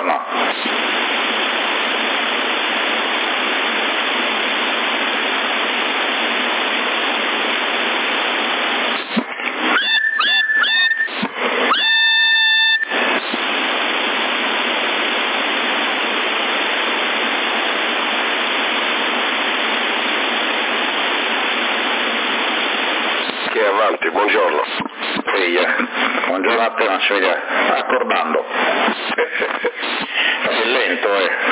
buongiorno. Chi è avanti? Buongiorno. Sì, buongiorno a te, ma ci vediamo accordando. È lento,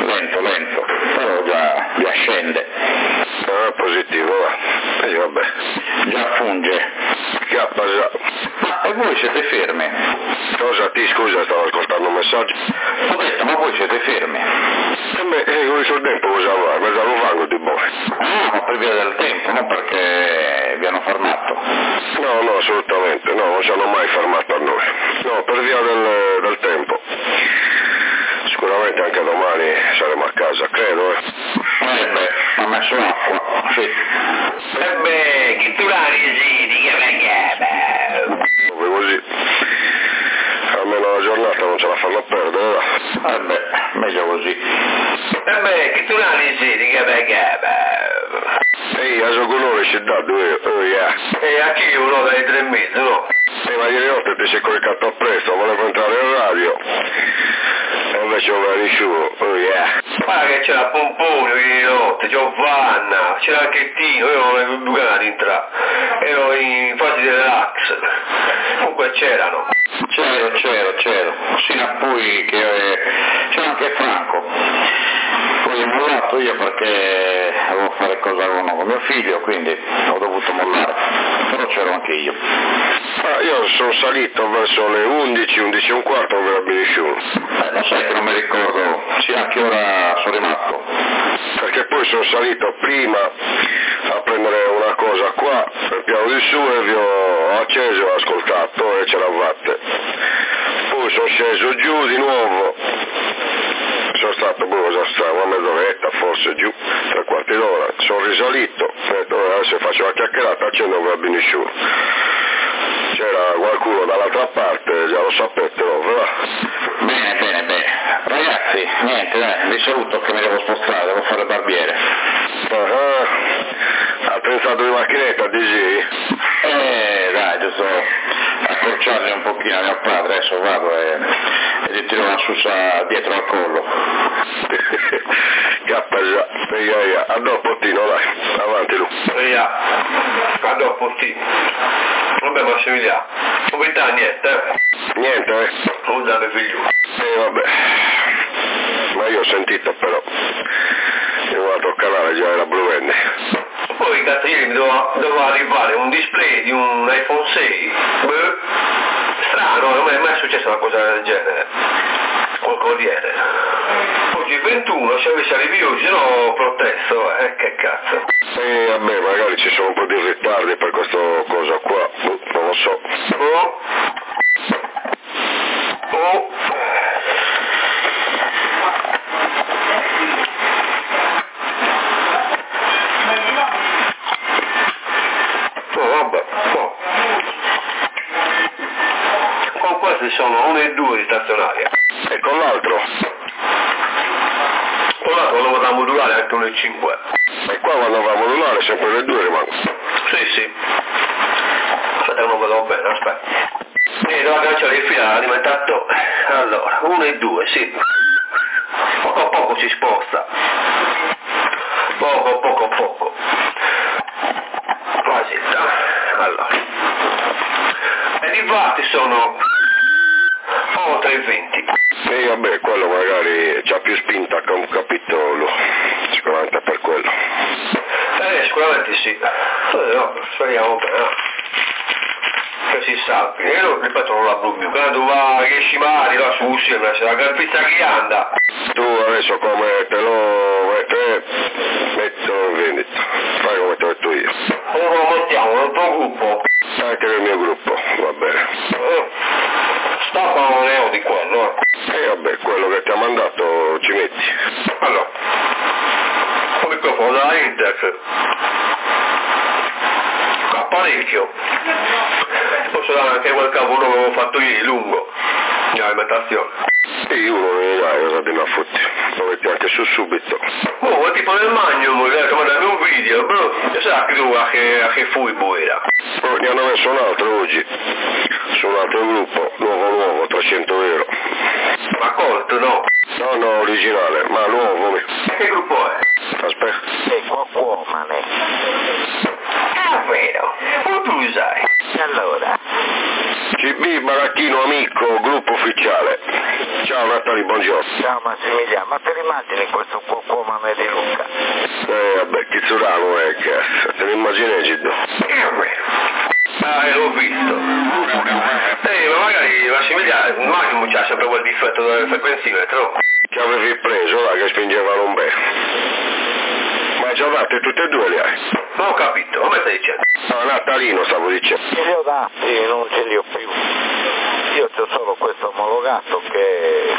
però già scende. Ah, positivo, va. Vabbè. Già funge. Chiappa già. E voi siete fermi? Cosa? Scusa, stavo ascoltando un messaggio. Ho detto, ma voi siete fermi? Con il suo tempo cosa va? Cosa lo fanno di buono? Ma per via del tempo, non perché vi hanno fermato. No, assolutamente, no, non ci hanno mai fermato a noi. No, per via del tempo. Sicuramente anche domani saremo a casa, credo, ha messo acqua, sì. Chi tu la risidi che me dove così. Almeno la giornata non ce la fanno perdere, va. Meglio così. chi tu la risidi che me Ehi, a suo colore ci dà due, E a chi uno dai 3 mesi, no? Ma ieri notte ti sei coricato appresso, volevo entrare in radio. E invece non va nessuno, Guarda che c'era Pompone ieri notte, Giovanna, c'era anche Tino, io non avevo più ganas di entrare. Ero in fase di relax. Comunque c'erano. C'ero. Sino a poi che c'era anche Franco. Poi ho mollato io perché avevo a fare cosa con mio figlio, quindi ho dovuto mollare. Però c'ero anche io. Io sono salito verso le 11 e un quarto, non era più nessuno. Lo sai che non mi ricordo sia a che ora sono rimasto. Perché poi sono salito prima a prendere una cosa qua, per piano di su, e vi ho acceso, ho ascoltato e ce l'avate. Poi sono sceso giù di nuovo. Sono stato, una mezz'oretta, forse giù, 3/4 d'ora. Sono risalito, ho detto, adesso faccio la chiacchierata, accendo non va più nessuno. C'era qualcuno dall'altra parte, già lo sapete, no? Bene. Ragazzi, niente, vi saluto che mi devo spostare, devo fare il barbiere. Ha pensato di macchinetta, dici? Dai, giusto accorciarmi un pochino a mio padre, adesso vado e gli tiro una susa dietro al collo. Cappa già, a dopo Tino, dai, avanti lui. A dopo Tino. Vabbè Massimiliano, novità niente, Niente, non dare figlio. vabbè. Ma io ho sentito però, in un altro canale già era Bluenne. Poi cazzo ieri mi doveva arrivare un display di un iPhone 6. Strano, non mi è mai successa una cosa del genere. Col Corriere. Oggi 21, se avessi arrivi oggi, no, protesto, che cazzo. Vabbè, magari ci sono un po' di ritardi per questa cosa qua, non lo so. Con questi sono 1 e 2 di stazionaria. E con l'altro? Con l'altro lo potrà modulare anche 1 e 5. E qua quando va a modulare sempre le due rimangono. Sì. Aspetta, non lo vedo bene, aspetta. Devo agganciare il filo alimentato. Allora, 1 e 2, sì. Poco a poco si sposta. Poco. Quasi. Allora. E i vatti sono oltre i 20. E vabbè, quello magari c'ha più spinta che un capitolo, sicuramente per quello. Sicuramente sì. No, speriamo bene. Che si sa. Io ripeto non la blu più. Quando va che scimari là su uscire, se la carpizza che anda. Tu adesso come te lo metto in vendita, fai come te lo metto io. Come lo mettiamo nel tuo gruppo? Anche nel mio gruppo, va bene. Stampa non ne ho di quello, E vabbè, quello che ti ha mandato ci metti. Allora, un microfono da Intex. Apparecchio. Posso dare anche quel cavolo che avevo fatto ieri, lungo. In alimentazione. Sì, uno non gli dai, cosa di futti, lo metti anche su subito. Oh, tipo nel magno, mi ha mandato un video, bro, e sa che tu a che fui buira. Oh, ne hanno messo un altro oggi, su un altro gruppo, nuovo, 300 euro. Ma colto, no? No, originale, ma nuovo. Che gruppo è? Aspetta. Sei Quaquomane. Ah, vero, come tu lo sai? E allora? CB Baracchino Amico, gruppo ufficiale. Ciao Natali, buongiorno. Ciao Massimiliano, ma te l'immagini questo Quaquomane di Luca? Vabbè, Chizzurano è cazzo, te l'immagini Giddo? L'ho visto. Ma magari Massimiliano, Magnum c'ha sempre quel difetto del frequenzimetro. Che avevi preso, là, che spingevano un bel. Ma già date tutte e due le hai? Non ho capito, come stai dicendo? No, Natalino stavo dicendo. Li ho dati, non ce li ho più. Io ho solo questo omologato che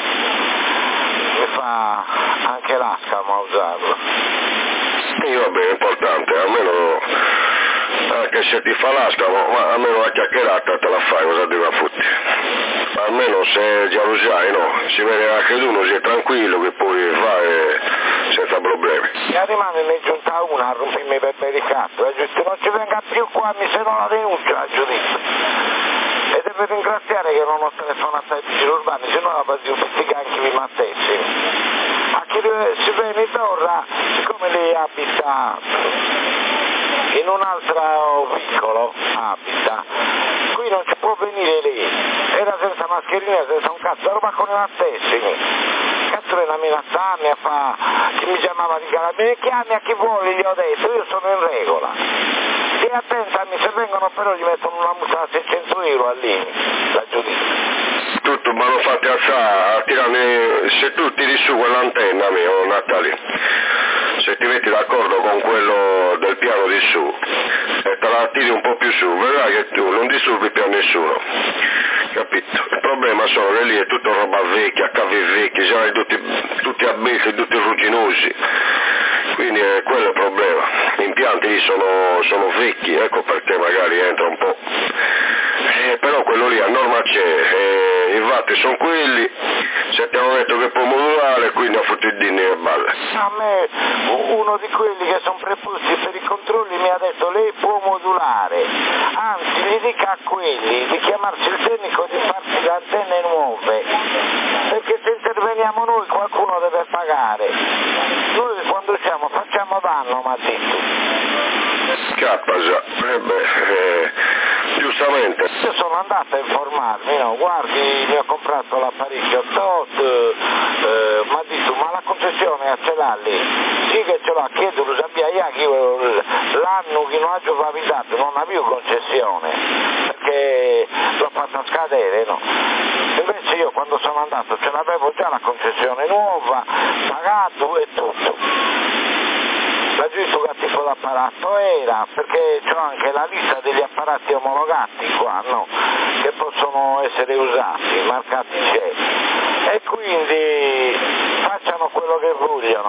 mi fa anche l'ascamo a usarlo. Io va bene, importante, almeno anche se ti fa l'ascamo, ma almeno la chiacchierata te la fai, cosa devi futti. Almeno se già lo sai, no? Si vede anche tu, uno si è tranquillo che puoi fare senza problemi. E rimane ne giunta una a rompermi per verificato, giusto? Non ci venga più qua, mi se non la denuncia a giudizio. E devo ringraziare che non ho telefonato ai vigili urbani, se no la investiga anche i mattessi. A chi si viene in Torra, siccome lei abita in un altro piccolo, qui non ci può venire lì, era senza mascherina, senza un cazzo, roba con i mattessimi. Cazzo viene a minacciarmi, a fa chi mi chiamava di carabinieri, chiami a chi vuole, gli ho detto, io sono in regola. Stii attentami, se vengono però gli mettono una multa da 600 euro all'INI, la giudizia. Tutto ma lo fate alzare, a tirare, se tu tiri su quell'antenna mia, Natali, se ti metti d'accordo con quello del piano di su e te la tiri un po' più su, vedrai che tu non disturbi più a nessuno, capito? Il problema sono che lì è tutta roba vecchia, cavi vecchi, siamo tutti abbessi, tutti rugginosi, quindi quello è il problema, gli impianti lì sono vecchi, ecco perché magari entra un po'. Però quello lì a norma c'è, i vatti sono quelli, se ti hanno detto che può modulare, quindi a fottere i dinni e balle. A me uno di quelli che sono preposti per i controlli mi ha detto lei può modulare, anzi gli dica a quelli di chiamarci il tecnico di farci le antenne nuove, perché se interveniamo noi qualcuno deve pagare, noi quando usciamo facciamo danno, ma Cappa già, giustamente. Io sono andato a informarmi, no? Guardi, mi ho comprato l'apparecchio tot, ma detto, ma la concessione ce l'ha lì? Sì che ce l'ha, chiedo, lo sappia io, l'anno che non ha giovavitato non avevo concessione, perché l'ho fatta scadere, no? Invece io quando sono andato ce l'avevo già la concessione nuova, pagato e tutto. La giusto che tipo d'apparato era, perché c'ho anche la lista degli apparati omologati qua, no? Che possono essere usati, marcati c'è. E quindi facciano quello che vogliono.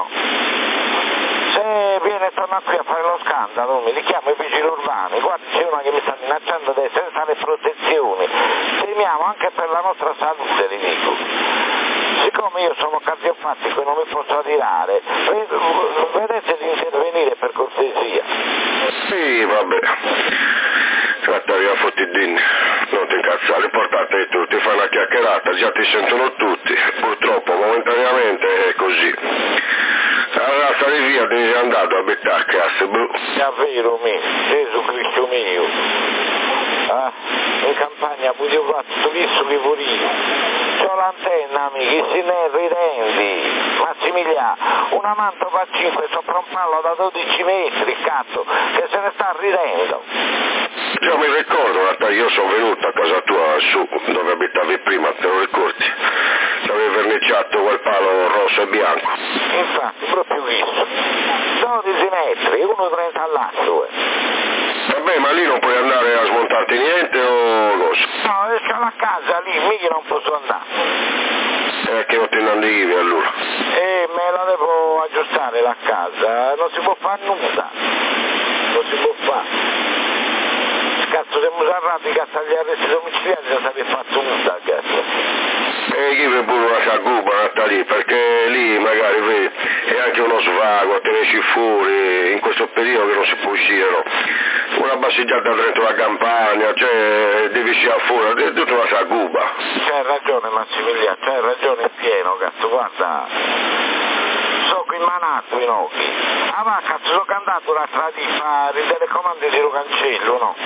Se viene tornato qui a fare lo scandalo, mi richiamo i vigili urbani, guarda c'è una che mi sta minacciando senza le protezioni, temiamo anche per la nostra salute, li dico. Siccome io sono cardiopatico e non mi posso adirare, vedete di intervenire per cortesia. Sì, vabbè. Trattavi a fottidini, non ti incazzare, l'importante è tu, ti fai una chiacchierata, già ti sentono tutti, purtroppo momentaneamente è così. Allora stai via, devi andare a beccare, cazzo, bro. Davvero, Gesù Cristo mio. In campagna voglio fare tutto questo che volevo. C'ho l'antenna, amici, si ne ridendi. Massimiliano, una mantova a 5 sopra un palo da 12 metri, cazzo, che se ne sta ridendo. Io mi ricordo, io sono venuto a casa tua su, dove abitavi prima, te lo ricordi? Avevi verniciato quel palo rosso e bianco. Infatti, proprio questo. 12 metri, 1,30 all'asso. Vabbè, ma lì non puoi andare a smontarti niente o cosa? No, esco alla casa lì, mica non posso andare. Che non ti nandighi allora? Me la devo aggiustare la casa, non si può fare nulla. Non si può fare. cazzo siamo serrati, cazzo agli arresti domiciliari già sarebbe fatto una, cazzo. E chi vi pure una saguba, Natali, perché lì magari vedi, è anche uno svago, te ne esci fuori, in questo periodo che non si può uscire, no? Una passeggiata dentro la campagna, cioè devi uscire fuori, è tutta una saguba. C'hai ragione Massimiliano, c'hai ragione in pieno, cazzo, guarda. So qui in manacqui, no? Ah ma cazzo, sono andato l'altra di fare i telecomandi di Cancello, no?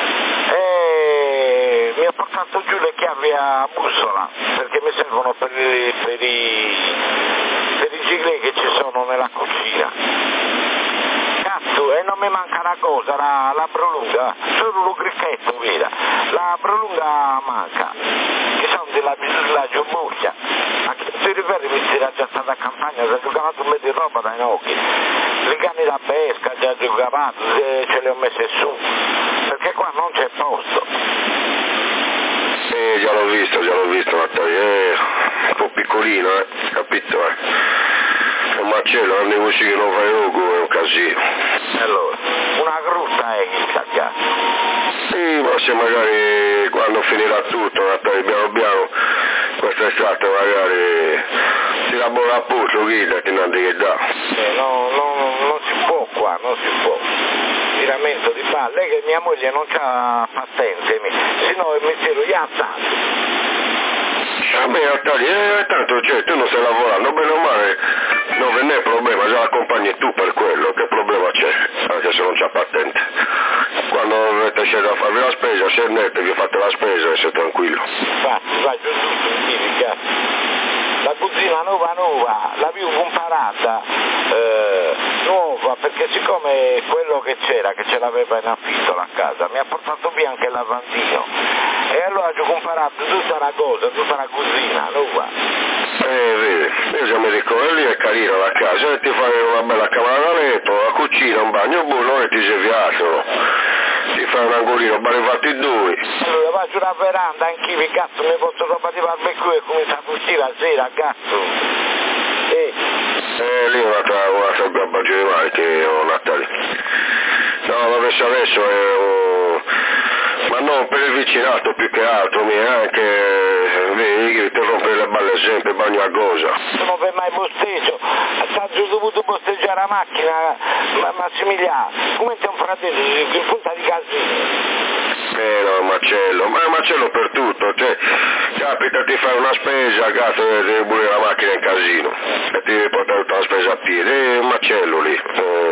E mi ha portato giù le chiavi a bussola, perché mi servono per i gigli che ci sono nella cucina. Cazzo, e non mi manca una cosa, la prolunga, solo lo cricchetto, veda, la prolunga manca, che sono della giubbuccia, a chi si riferi mi si era già stata a campagna, si è giocato un po' di roba dai occhi, le canne da pesca già giocavato, ce le ho messe su, perché qua non c'è posto. Sì, già l'ho visto, Natalia, è un po' piccolino, capito, Un macello, nei voci che non fai rogo è un casino. Allora, una grutta è che cagata. Sì, ma se magari quando finirà tutto, Natalia, piano piano, quest'estate magari si lavora a posto, guida, che non ti dà. Non si può qua, non si può. Tiramento di palle, che mia moglie non c'ha pazienza, se no mi tiro gli attacchi. Vabbè, Natalia, tanto cioè, tu non stai lavorando, bene o male, non ve n'è problema, già l'accompagni tu per quello, che problema c'è, anche se non c'ha patente. Quando dovete scendere a farvi la spesa, scendete, vi fate la spesa e siete tranquillo. Infatti, vai giù tutto, cazzo. La cucina nuova, l'avevo comparata nuova, perché siccome quello che c'era, che ce l'aveva in affitto la casa, mi ha portato via anche il lavandino. E allora ci ho comparato tutta la cosa, tutta la cucina nuova. Vedi, io già mi ricordo, lì è carina la casa, e ti fai una bella camera da letto, la cucina, un bagno buono e ti sei viato. Ti fai un angolino, barevati due. Allora vai sulla veranda, anch'io, cazzo, mi porto roba di barbecue e comincia a cucire la sera, cazzo. Lì un'altra gabba di mare che ho, Natalia. No, vabbè, adesso ma non per il vicinato più che altro, anche vedi ti rompere le balle sempre, bagno a goza. Non per mai posteggio, ho dovuto posteggiare la macchina, Massimiliano, come c'è un fratello in punta di casino. No, macello, ma è un macello per tutto, cioè, capita ti fai una spesa, cazzo, devi pulire la macchina in casino, e ti devi portare tutta la spesa a piedi, è un macello lì.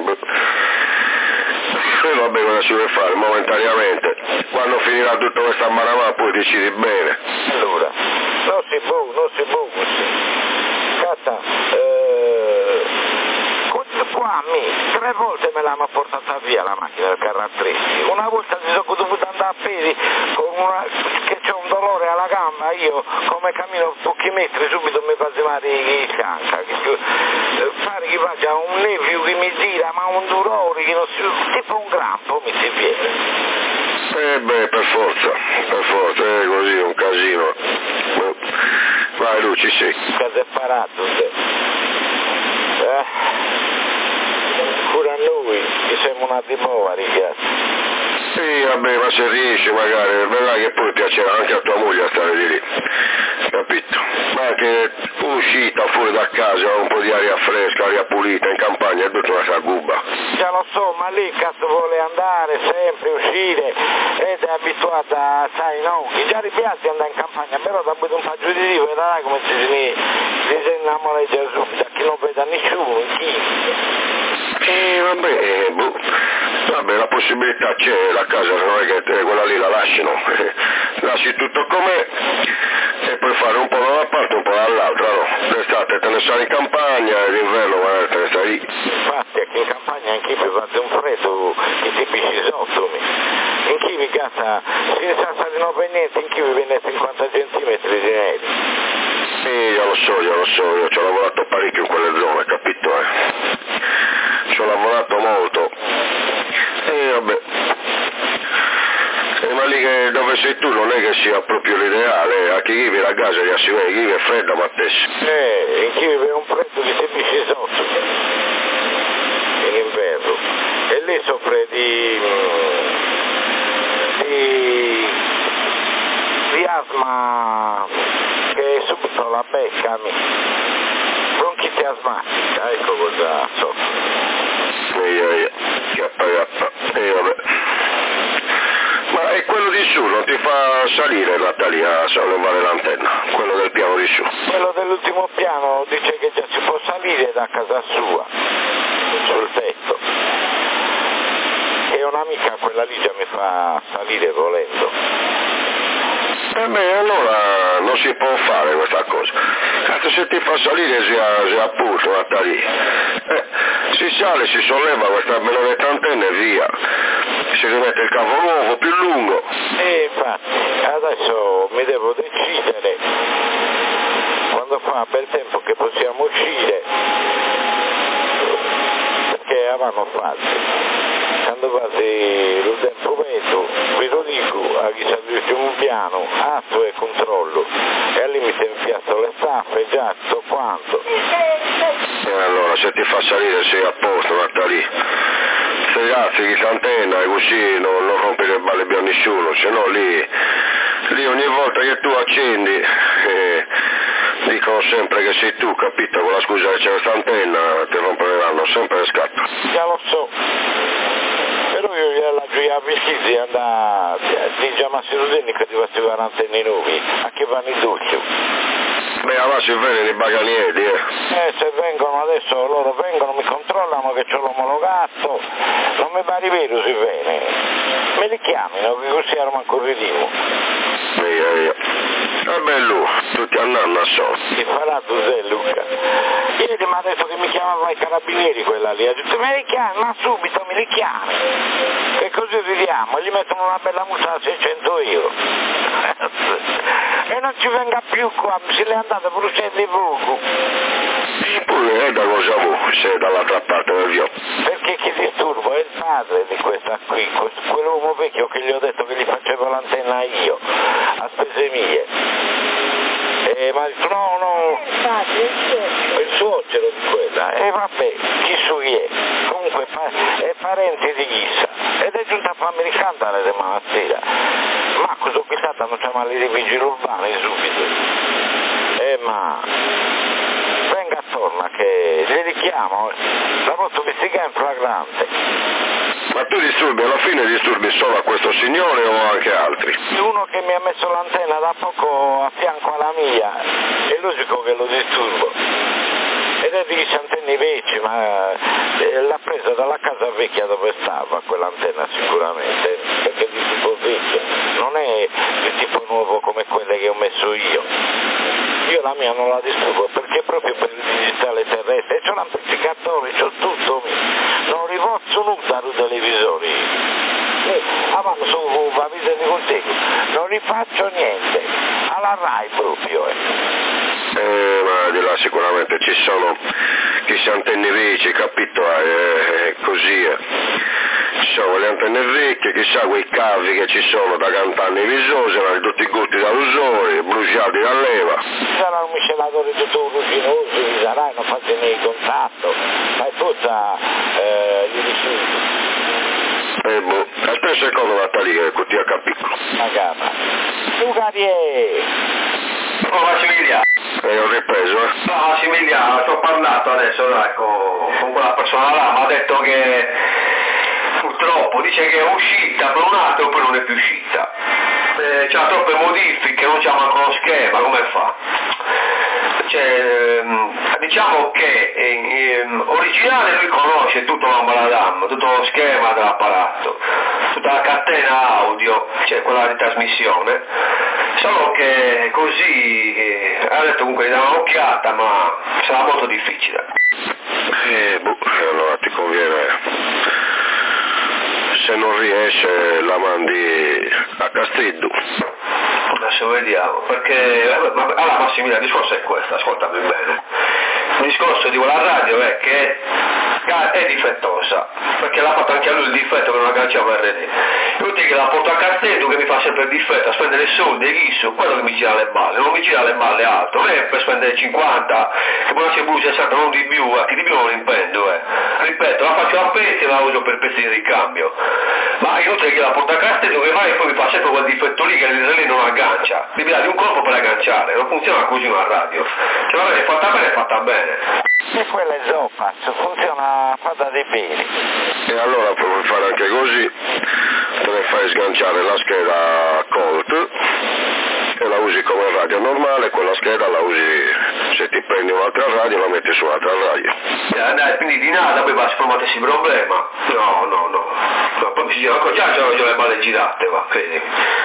E vabbè, cosa si deve fare momentaneamente, quando finirà tutta questa maramà poi decidi bene. Allora, non si può così. Cazzo, qua a me 3 volte me l'hanno portata via la macchina del caratteristico, una volta si sono dovuto andare a piedi che c'ho un dolore alla gamba, io come cammino pochi metri subito mi fa male i fianchi, pare che faccia un nevio che mi gira, ma un dolore che non si, tipo un grampo mi si viene. Beh, per forza, è così, un casino. Vai Luci, sì. Cosa è parato, pure a noi, che siamo una dimora, ragazzi. Sì, vabbè, ma se riesci magari, vedrai che poi piacerà anche a tua moglie a stare di lì, capito? Ma anche uscita fuori da casa, un po' di aria fresca, aria pulita, in campagna è tutta una sagubba. Già lo so, ma lì cazzo vuole andare sempre, uscire, ed è abituata, sai, no? Che già ripiace andare in campagna, però da un po' giù di lì, vedrai come si innamora di Gesù, da chi non veda nessuno, chi? Vabbè, la possibilità c'è, la casa non è che quella lì la lasciano, lasci tutto com'è e puoi fare un po' da una parte e un po' dall'altra, no? L'estate te ne stai in campagna e l'inverno te ne stai lì. Infatti anche in campagna anche mi fate un freddo che ti pisci sotto, in chi mi casa, se ne sa stare non per niente, in chi mi viene 50 centimetri di neve. Sì, io lo so, io ci ho lavorato parecchio in quelle zone, capito? Ci ho lavorato molto. E vabbè. Ma lì dove sei tu non è che sia proprio l'ideale, a chi vive la casa già si vede, chi vive fredda ma te. In chi vive un freddo che si pisci sotto in inverno. E lì soffre di asma che subito la beccami, bronchite asmatica, ecco cosa soffro. Vabbè. Ma e quello di su non ti fa salire Natalia a sollevare l'antenna, quello del piano di su? Quello dell'ultimo piano dice che già si può salire da casa sua, sul tetto. E un'amica quella lì già mi fa salire volendo. Allora non si può fare questa cosa. Cazzo, se ti fa salire sia appunto Natalia. Si sale, si solleva questa benedetta antenna e via. Si rimette il cavo nuovo, più lungo. E infatti, adesso mi devo decidere quando fa bel tempo che possiamo uscire, perché avevano fatto. Quando vasi il tempo vedo, vi lo dico, a chi sa un piano, atto e controllo, e al limite in piazzo le staffe, già, tutto quanto. Allora, se ti fa salire sei a posto, Natalia. Se alzi l'antenna e così non rompi le balle più a nessuno, se no lì ogni volta che tu accendi dicono sempre che sei tu, capito? Con la scusa che c'è questa antenna ti romperanno sempre le scarpe. Già lo so. Però io gliela giuia vestiti e andare di chiamarsi Rudini che ti faceva antenne nuovi, a che vanno in duccio. Allora si vengono i baganieri, se vengono adesso, loro vengono, mi controllano che c'ho l'omologato, non mi pare vero si viene. Me li chiamino, che così ero manco ridimo. È bello, tutti andando a so. Che farà tu sei Luca? Ieri mi ha detto che mi chiamava i carabinieri quella lì, ha detto me li chiami, ma subito me li chiami. E così ridiamo, gli mettono una bella multa da 600 euro. E non ci venga più qua, se le andate bruciando i fuoco. Pure da cosa vuoi, se dall'altra parte del via. Perché chi disturbo è il padre di questa qui, quell'uomo vecchio che gli ho detto che gli facevo l'antenna io, a spese mie. Ma ha detto no, il suocero di quella, e vabbè, chi su è, comunque è parente di chissà, ed è giunta a farmi ricantare le mattina, ma cosa ho pensato a non chiamare i vigili urbani subito, ma venga attorno che li richiamo, la posso investigare in flagrante. Ma tu disturbi, alla fine disturbi solo a questo signore o anche altri? Uno che mi ha messo l'antenna da poco a fianco alla mia, è logico che lo disturbo. Ed è di antenni vecchi, ma l'ha presa dalla casa vecchia dove stava quell'antenna sicuramente, perché è di tipo vecchio, non è di tipo nuovo come quelle che ho messo io. Io la mia non la disturbo perché proprio per il digitale terrestre, c'ho l'amplificatore, c'ho tutto, non rivolgo nulla ai televisori. Avanti su la vita di consiglio, non rifaccio niente, alla Rai proprio. Ma di là sicuramente ci sono chi si antenne vecchie, capito? Così ci sono le antenne vecchie, chissà quei cavi che ci sono da cantare i visori, erano tutti gutti dall'usore, bruciati da leva. Sarà un miscelatore tutto rugginoso, ci sarà, non fate nei contatto, ma è tutta gli rifiuti. A te secondo Natalia che ti ha capito? La gamba. Lucarie! Oh Massimiliano! Ho ripreso, No Massimiliano, ci ho parlato adesso ecco, con quella persona là, mi ha detto che purtroppo dice che è uscita per un attimo poi non è più uscita. C'ha troppe modifiche, non c'ha manco lo schema, come fa? Diciamo che originale lui conosce tutto l'ambaladan, tutto lo schema dell'apparato, tutta la catena audio, cioè quella di trasmissione, solo che così ha detto comunque di dare un'occhiata, ma sarà molto difficile. Allora ti conviene, se non riesce la mandi a Castriddu. Adesso vediamo, perché allora Massimiliano, il discorso è questo, ascoltami bene. Il discorso di quella radio è che è difettosa, perché l'ha fatto anche a lui il difetto che non agganciava il RD. Io dico che la porto a Castello che mi fa sempre il difetto a spendere soldi e chisso, quello che mi gira le balle, non mi gira le balle alto, non è per spendere 50, che poi se blu 60 non di più, a chi di più non impendo, ripeto, la faccio a pezzi e la uso per pezzi di ricambio, ma inutile che la porto a Castello che vai e poi mi fa sempre quel difetto lì che il relè non aggancia, devi dargli un colpo per agganciare, non funziona così una radio, cioè vabbè, è fatta bene. E quella è Zopas, funziona fatta dei bene. E allora puoi fare anche così, te ne fai sganciare la scheda Colt e la usi come radio normale, quella scheda la usi, se ti prendi un'altra radio la metti su un'altra radio. Dai, quindi di nada poi va sformatesi problema. No, poi mi si gira, già ho le balle girate, va, credi.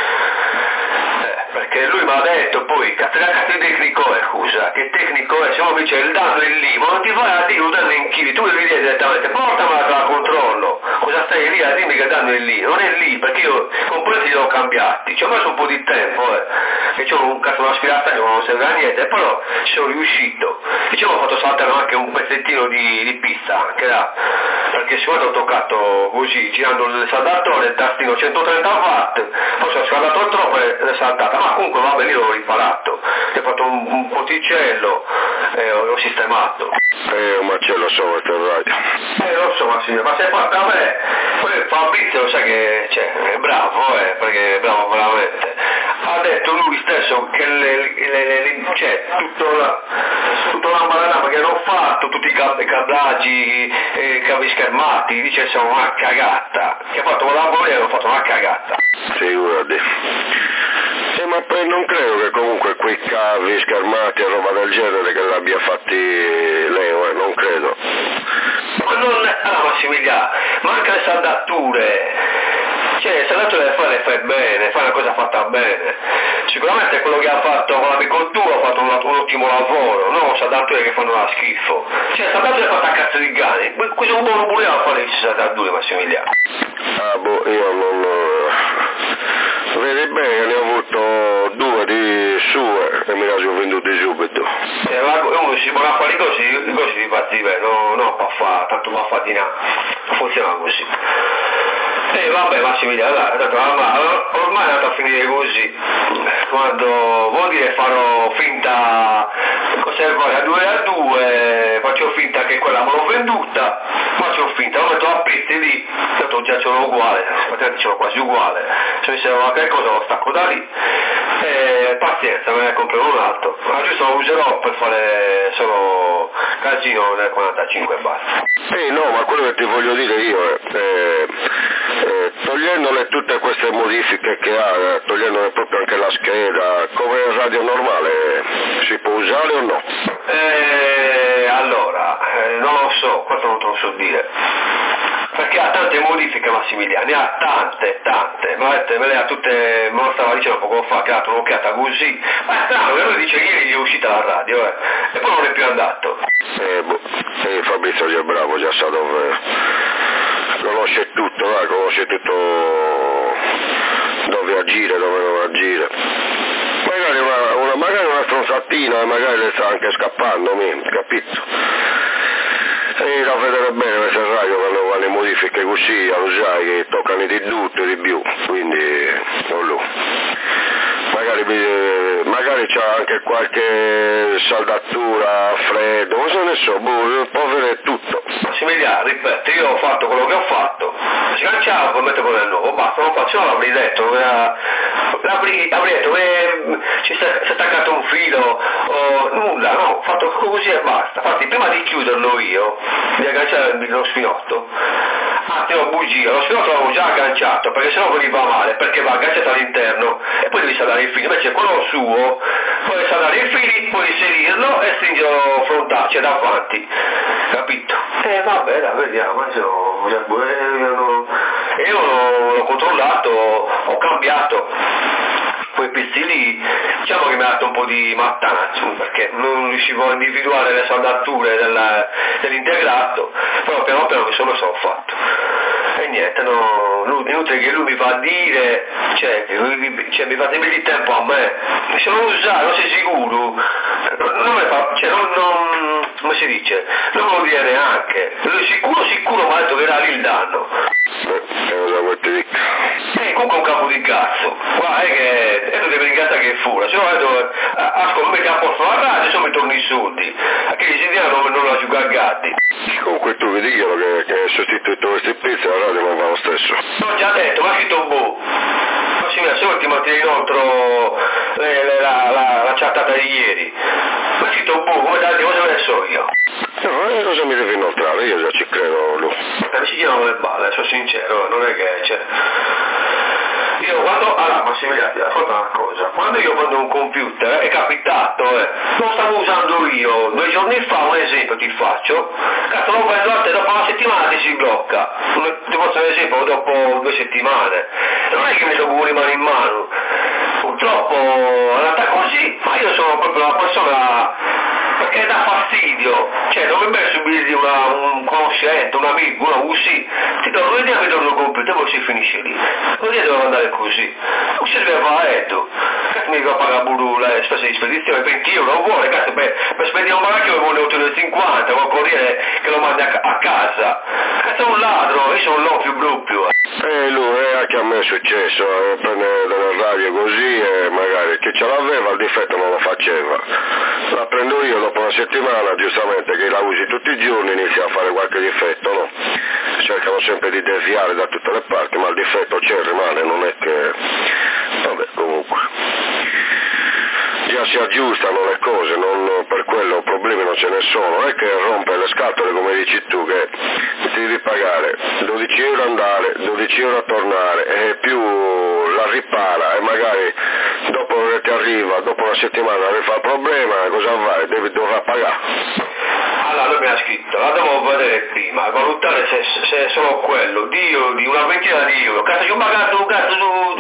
Perché lui mi ha detto poi, che tecnico è, scusa, che tecnico è, se uno dice il danno è lì, ma non ti fai a dire un danno in chili, tu devi dire direttamente, portamela la controllo, cosa stai lì a dirmi che il danno è lì, non è lì, perché io i componenti li ho cambiati, ci ho messo un po' di tempo, che c'ho un cazzo una spirata che non serve a niente, però ci sono riuscito, diciamo ho fatto saltare anche un pezzettino di pista, anche là, perché siccome ho toccato così, girando il saldatore, il tastino 130 watt, poi sono scaldato troppo e è saltata, ma comunque vabbè lì l'ho riparato, ho fatto un ponticello e ho sistemato. È un macello solo questo radio. Lo so Massimiliano, ma se fatta a me, poi Fabrizio lo sai che è bravo, perché è bravo veramente. Ha detto lui stesso che tutta la malanama che hanno fatto, tutti i cablaggi, cavi schermati, dice sono una cagata, che ha fatto con la voglia e hanno fatto una cagata. Figurati. Ma poi non credo che comunque quei cavi schermati e roba del genere che l'abbia fatti Leo, non credo. Ma non è Massimiliano, ma anche le saldature, cioè le saldature le fai bene, fai una cosa fatta bene, sicuramente quello che ha fatto con l'agricoltura ha fatto un ottimo lavoro, non saldature che fanno la schifo, cioè le saldature fatte a cazzo di gani, questo un buono pure a fare le saldature Massimiliano. Ah boh, io non... Vedi bene che ne ho avuto 2 di sue e me le ho venduti subito. Uno si può fare così di partire, no, tanto va a fare di là, funziona così. E vabbè Massimiliano, ormai è andato a finire così, quando vuol dire farò finta, conservare a 2, faccio finta che quella me l'ho venduta, faccio finta, lo metto a pezzi lì, tanto già ce l'ho uguale, praticamente ce l'ho quasi uguale, se mi serve qualche cosa lo stacco da lì, e pazienza, me ne comprerò un altro, ma giusto lo userò per fare solo casino nel 45 e basta. No, ma quello che ti voglio dire io è togliendole tutte queste modifiche che ha, togliendole proprio anche la scheda, come radio normale, si può usare o no? Allora, non lo so, questo non te lo so dire, perché ha tante modifiche Massimiliano, ne ha tante, me le ha tutte, me lo stava dicendo poco fa, che ha dato un'occhiata così, ma è strano che lui dice che ieri gli è uscita la radio, e poi non è più andato. Fabrizio è bravo, già sa dove, conosce tutto, dove agire, dove non agire. Magari una stronzatina, magari le sta anche scappando, capito? E da vedere bene queste radio quando vanno in modifiche così, lo sai che toccano di tutto e di più, quindi non lo. Magari c'ha anche qualche saldatura a freddo, cosa ne so, può avere tutto. Massimiliano, ripeto, io ho fatto quello che ho fatto, sganciavo e metto quello del nuovo, basta, non faccio, non l'avrei detto, avrei detto, ci si è attaccato un filo, o nulla, no, ho fatto così e basta. Infatti prima di chiuderlo io, di agganciare lo spinotto, attimo bugia, lo spinotto l'avevo già agganciato, perché sennò veniva male, perché va agganciato all'interno, e poi devi saldare il filo, invece quello suo, puoi saldare il filo, puoi inserirlo e stringerlo frontale, cioè davanti, capito? Vabbè, vediamo, io l'ho controllato, ho cambiato quei pistili, diciamo che mi ha dato un po' di mattanazzo, perché non riuscivo a individuare le saldature dell'integrato, però piano piano mi sono fatto. E niente, inutile che lui mi fa dire, mi fa sempre di tempo a me, se non usare, non sei sicuro, non mi fa, non si dice, non lo dire neanche, sicuro mi ha detto che era lì il danno. Cosa vuoi ti dica? Comunque un capo di cazzo, guarda che tu devi ringraziare che fura, se no ascolta, metti a posto la radio, se no mi torni i soldi, che gli indiani non la giocano a gatti. Comunque tu vedi che hai sostituito questi pezzi, la radio non va lo stesso. L'ho già detto, ma ha scritto boh. Ma sì, se vuoi ti mantieni inoltre la chattata di ieri. Ma ha scritto boh, come date, cosa ne so io? No, cosa mi devi inoltrare? Io già ci credo, Lu. Mi si girano le balle, sono sincero, non è che c'è. Io quando, allora Massimiliano, ascolta una cosa, quando io prendo un computer è capitato, lo stavo usando io, 2 giorni fa, un esempio ti faccio, cazzo lo prendo a te, dopo una settimana ti si blocca, ti faccio un esempio dopo 2 settimane, non è che mi sono le mani in mano, purtroppo è andata così, ma io sono proprio una persona perché dà fastidio, cioè non mi messo subire un conoscente, un amico, uno così, ti do lunedì mi torno il computer e poi si finisce lì, lunedì devo andare così, non serve a fare, cazzo mi devo pagare pure le spese di spedizione, 20 euro, non vuole, cazzo per spedire un marchio mi vuole 8,50, col corriere che lo mandi a casa, cazzo è un ladro, io sono un più bruppio. Lui anche a me è successo, prende delle radio così e magari chi ce l'aveva il difetto non lo faceva. La prendo io dopo una settimana, giustamente che la usi tutti i giorni inizia a fare qualche difetto, no? Cercano sempre di deviare da tutte le parti, ma il difetto c'è, rimane, non è che... Vabbè, comunque... Già si aggiustano le cose, non per quello problemi non ce ne sono, non è che rompe le scatole come dici tu, che ti devi pagare 12 euro andare, 12 euro a tornare e più la ripara e magari dopo che ti arriva, dopo una settimana rifà il problema, cosa fai? Dovrà pagare. Allora lui mi ha scritto, la devo vedere prima, valutare se è solo quello, di una ventina di euro, cazzo ci ho pagato un cazzo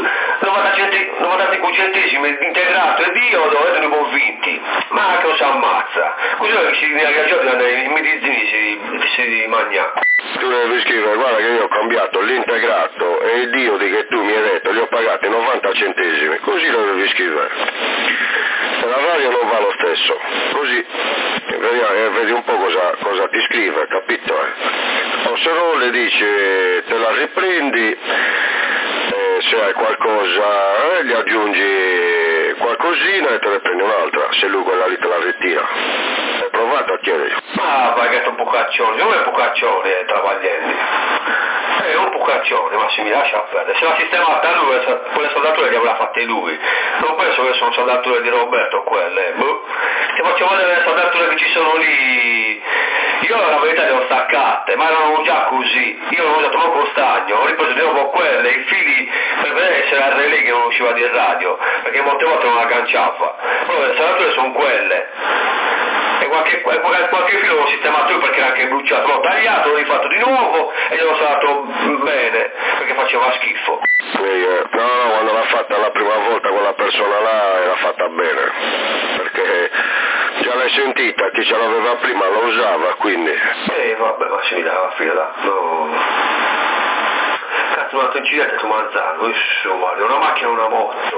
95 centesimi integrato e Dio dove sono convinti, ma che si ammazza, così che si viene agganciato i medizzini si mangia. Tu devi scrivere, guarda che io ho cambiato l'integrato e il Dio di che tu mi hai detto, li ho pagati 90 centesimi, così lo devi scrivere. E la radio non va lo stesso, così vedi un po' cosa ti scrive, capito? O se no le dice te la riprendi, se hai qualcosa gli aggiungi qualcosina e te ne prendi un'altra, se lui quella lì te la ritira. Hai provato a chiedere? Ah, perché è un pocaccione, non è un pocaccione Travagliendi. È un pocaccione, ma si mi lascia perdere. Se l'ha sistemata lui, quelle saldature le avrà fatte lui. Non penso che sono saldature di Roberto quelle. Boh. Ti faccio vedere le saldature che ci sono lì. Io la verità le ho staccate, ma erano già così. Io non ho usato troppo stagno, ho ripreso di nuovo quelle, i fili per vedere se era il relè che non usciva di radio, perché molte volte non agganciava. Però le saldature sono quelle. E qualche filo l'ho sistemato io perché era anche bruciato, l'ho tagliato, l'ho rifatto di nuovo e gliel'ho salato bene perché faceva schifo. No, quando l'ha fatta la prima volta quella persona là l'ha fatta bene, perché già l'hai sentita, chi ce l'aveva prima lo usava, quindi... Vabbè, ma si mi dava fila, no... Cazzo, un altro incidente su Manzano, Maria, una macchina e una moto,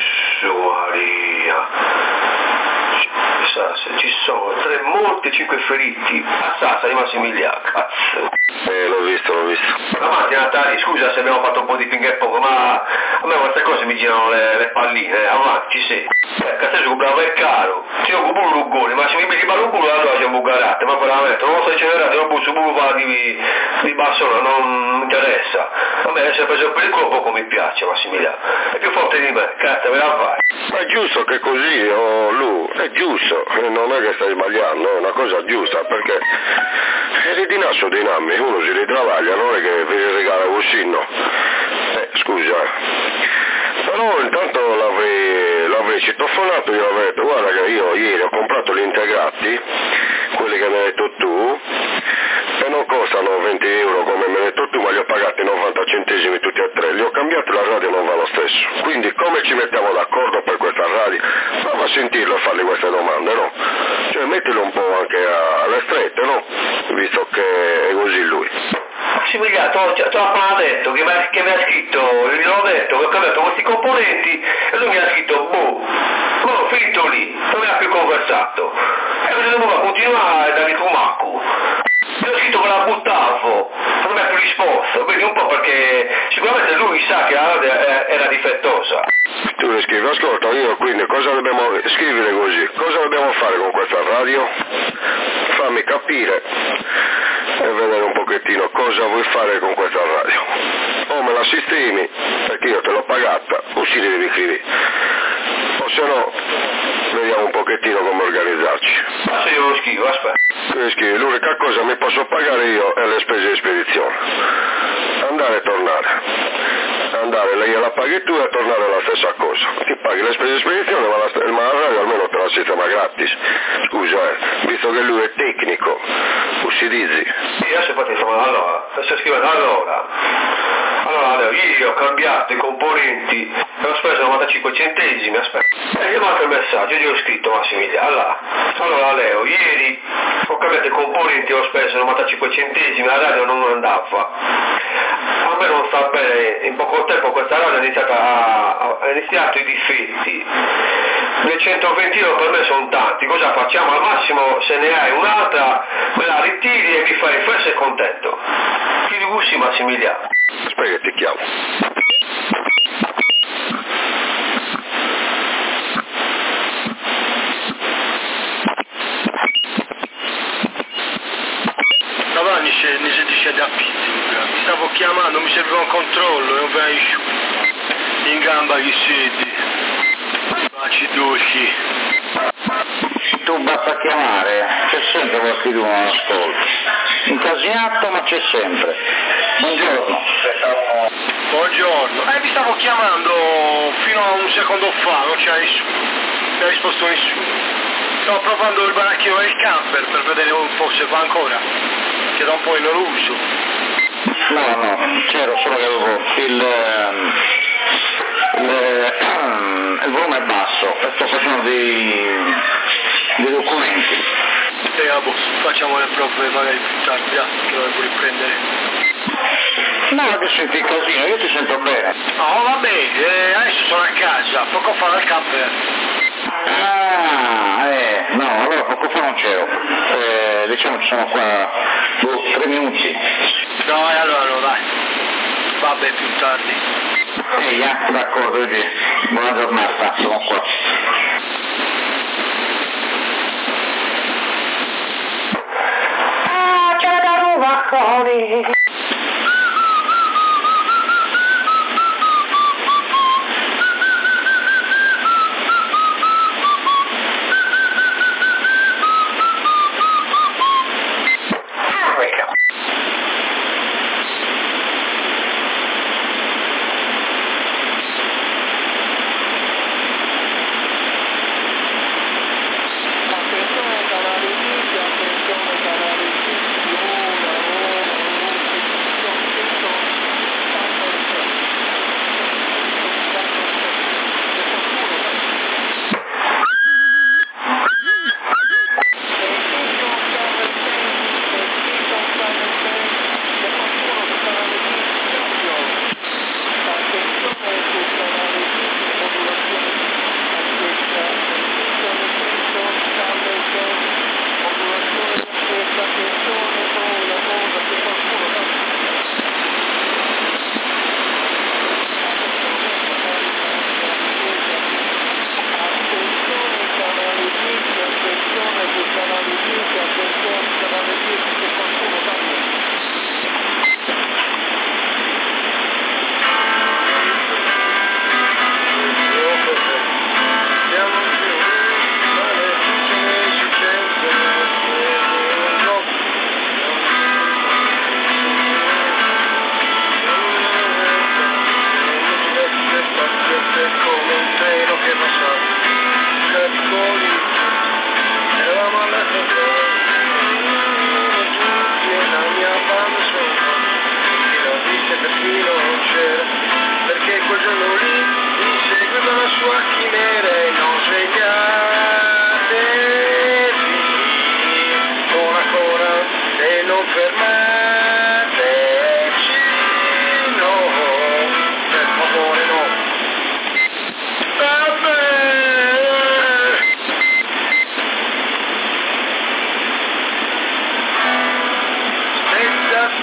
Maria... Ci sono 3 morti e 5 feriti a Sassari Massimiliano, cazzo. L'ho visto. La mattina Natali, scusa se abbiamo fatto un po' di ping pong, ma a me queste cose mi girano le palline, avanti, ci sei. Cazzo, si comprava è caro, ci occupo un rugone, ma se mi metti per un culo allora c'è un bucarate, ma veramente, non lo so generate, non posso pure di Barcellona, non mi interessa. A me essere preso per il culo poco mi piace Massimiliano, è più forte di me, cazzo, me la fai. Ma è giusto che così, Lu, è giusto, non è che stai sbagliando, è una cosa giusta, perché di naso dei nammi, uno si ritravaglia, non è che vi regala così, no? Scusa, però intanto l'avrei citofonato, io avrei detto, guarda che io ieri ho comprato gli integrati, quelli che mi hai detto tu, e non costano 20 euro come mi hai detto tu, ma li ho pagati 90 centesimi tutti e 3, li ho cambiati, la radio non va lo stesso, quindi come ci mettiamo d'accordo per questa radio? Prova a sentirlo e fargli queste domande, no? Cioè mettilo un po' anche alle strette, no? Visto che è così lui. Massimiliano, ti ho appena detto che mi ha scritto, gli ho detto che ho cambiato questi componenti e lui mi ha scritto boh, finito lì, non mi ha più conversato. E così dopo continuare a dargli tu sicuramente lui sa che la radio era difettosa. Tu le scrivi, ascolta, io quindi cosa dobbiamo scrivere così? Cosa dobbiamo fare con questa radio? Fammi capire e vedere un pochettino cosa vuoi fare con questa radio. O me la sistemi, perché io te l'ho pagata, o si devi scrivere. O se no, vediamo un pochettino come organizzarci. Ma se io lo scrivo, aspetta. Tu scrivi, l'unica cosa che mi posso pagare io è le spese di spedizione. Andare e tornare. Andare, lei la paghi tu e tornare è la stessa cosa. Ti paghi le spese di spedizione, ma la radio almeno te la sistema gratis. Scusa, visto che lui è tecnico, si dici? Sì, adesso infatti allora, sto scrivendo allora, io ho cambiato i componenti e ho speso 95 centesimi, aspetta. Io mando il messaggio, io gli ho scritto Massimiliano, allora Leo, ieri ho cambiato i componenti e ho speso 95 centesimi, la radio non andava. A me non sta bene, in poco tempo questa radio ha iniziato i difetti. Le 120 euro per me sono tanti, cosa facciamo? Al massimo se ne hai un'altra me la ritiri e mi fai il sei contento. Ti gusti Massimiliano? Aspetta che ti chiamo. Davanti mi si dice da pizzica, mi stavo chiamando, mi serviva un controllo e non vai giù. In gamba chi siedi? Baci dolci. Tu basta chiamare, c'è sempre qualcuno che non ascolta. Incasinato ma c'è sempre. Buongiorno. Buongiorno. Vi stavo chiamando fino a un secondo fa, non c'era nessuno. Non mi ha risposto nessuno. Stavo provando il baracchino del camper per vedere un po' se va ancora. Che da un po' non lo uso. No, c'ero solo che avevo il volume è basso e sto facendo dei documenti. Facciamo le prove magari più tardi, che lo devo riprendere. No, che senti il casino, io ti sento bene. No, vabbè, adesso sono a casa, poco fa dal camper. No, allora poco fa non c'ero. Diciamo ci sono qua 3 minuti. No, allora no, dai. Vabbè, più tardi. D'accordo, oggi. Buona giornata, sono qua. C'è da Rubacconi.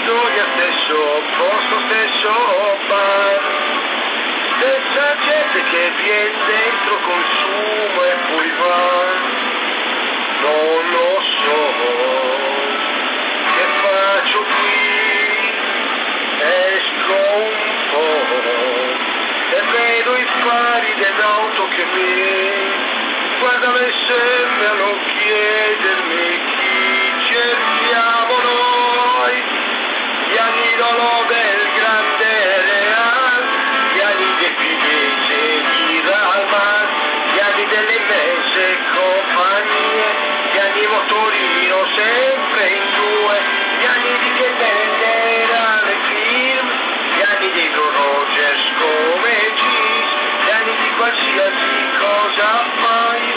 storia, stesso posto, stesso bar, stessa gente che viene dentro, consuma e poi va. Non lo so che faccio qui, esco un po' e vedo i fari dell'auto che mi guardano e sembrano chiedermi chi cerchiamo noi. Gli anni d'oro del grande Real, gli anni dei Fidese di Ralmar, gli anni delle immense compagnie, gli anni motorino sempre in due, gli anni di che vendera nei film, gli anni dei Rogers come Gis, gli anni di qualsiasi cosa fai.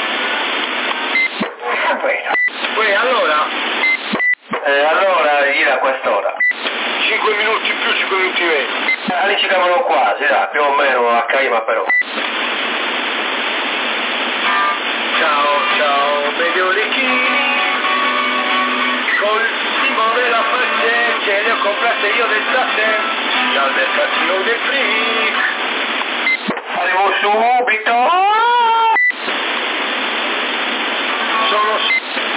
Poi allora ieri a quest'ora 5 minuti in più, 5 minuti meno, lì ci chiamano quasi, più o meno a Caima però. Ciao, vedi orecchini col simbolo della pace, ce le ho comprate io d'estate dal mercatino dei freak. Arrivo subito. Sono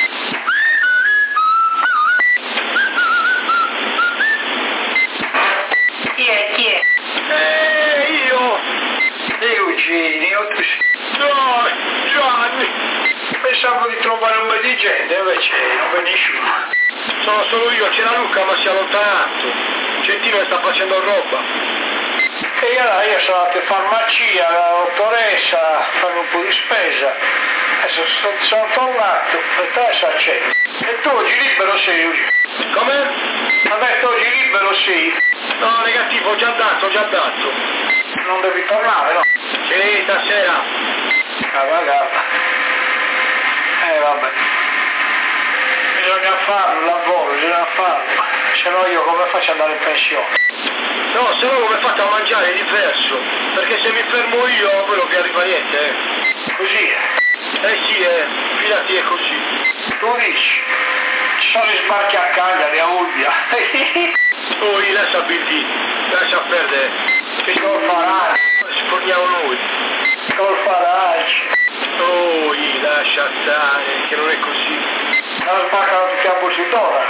Chi è? Io. Eugenio, tu sei. No, Gianni. Pensavo di trovare un bel di gente, invece non vedi nessuno. Sono solo io, c'era Luca ma si è allontanato. Gentile sta facendo roba. E io sono andato in farmacia, la dottoressa, a fare un po' di spesa. Adesso sono tornato, adesso accendo. E tu oggi libero sei, Eugenio? Come? Ha detto oggi libero sei? No, negativo, ho già dato. Non devi tornare, no? Sì, stasera. Vabbè. Bisogna farlo, il lavoro, bisogna farlo. Se no io come faccio ad andare in pensione? No, se no come fate a mangiare è diverso. Perché se mi fermo io, poi non vi arriva niente, Così è. Sì, fidati è così. Tu dici? Ci sono gli sbarchi a Cagliari, a Olbia. Poi lascia BT, lascia perdere. Che col farai? Sforniamo noi. Col farai. Poi lascia stare, che non è così. Non sbarcano tutti a Bussidora.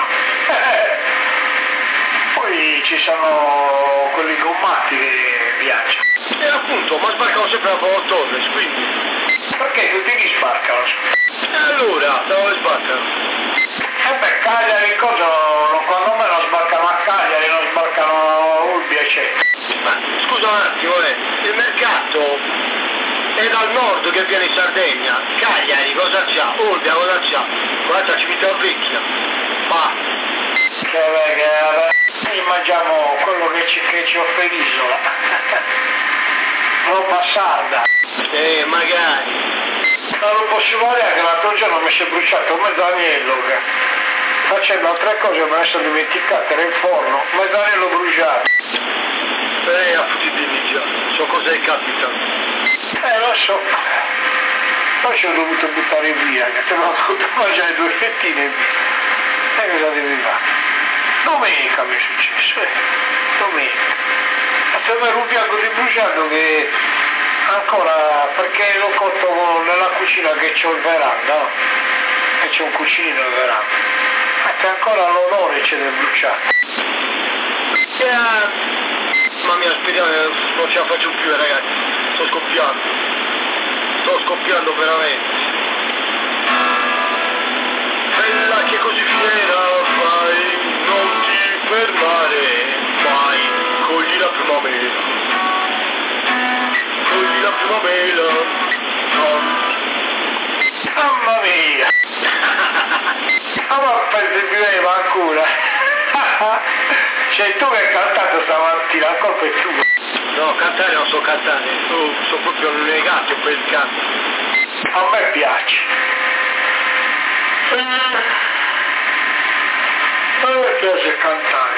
Poi ci sono quelli gommati che viaggiano. E appunto, ma sbarcano sempre a Paolo Torres, quindi. Perché tutti li sbarcano? E allora, dove sbarcano? Cagliari, cosa? Quando me non sbarcano a Cagliari, non sbarcano a Olbia, eccetera. Ma scusa un attimo, il mercato è dal nord che viene in Sardegna. Cagliari cosa c'ha? Olbia cosa c'ha? Guarda, Cimitero Vecchia. Ma noi mangiamo quello che ci offre l'isola. Roba sarda. Magari. Ma non posso dire che l'altro giorno mi si è bruciato mezzo agnello facendo altre cose me ne sono dimenticate, era in forno, mezzo agnello bruciato. A futilini già, so cosa è capitato. Lo so. Poi ci ho dovuto buttare via, che te l'ho dovuto mangiare 2 fettine e via. E cosa devi fare? Domenica mi è successo, domenica. Ma se mi rubiamo così bruciato che ancora, perché l'ho cotto nella cucina che c'ho il veranda, no? E c'è un cucinino nel veranda. Che ancora l'odore c'è del bruciato. Ma mi aspettate, non ce la faccio più ragazzi, sto scoppiando veramente. Bella che così fiera fai, non ti fermare mai, cogli la primavera, mamma mia. Ma perseguiva ancora. Sei tu che hai cantato stamattina, la colpa è tua. No, cantare non so cantare, sono proprio negato per il canto. A me piace. A me piace cantare.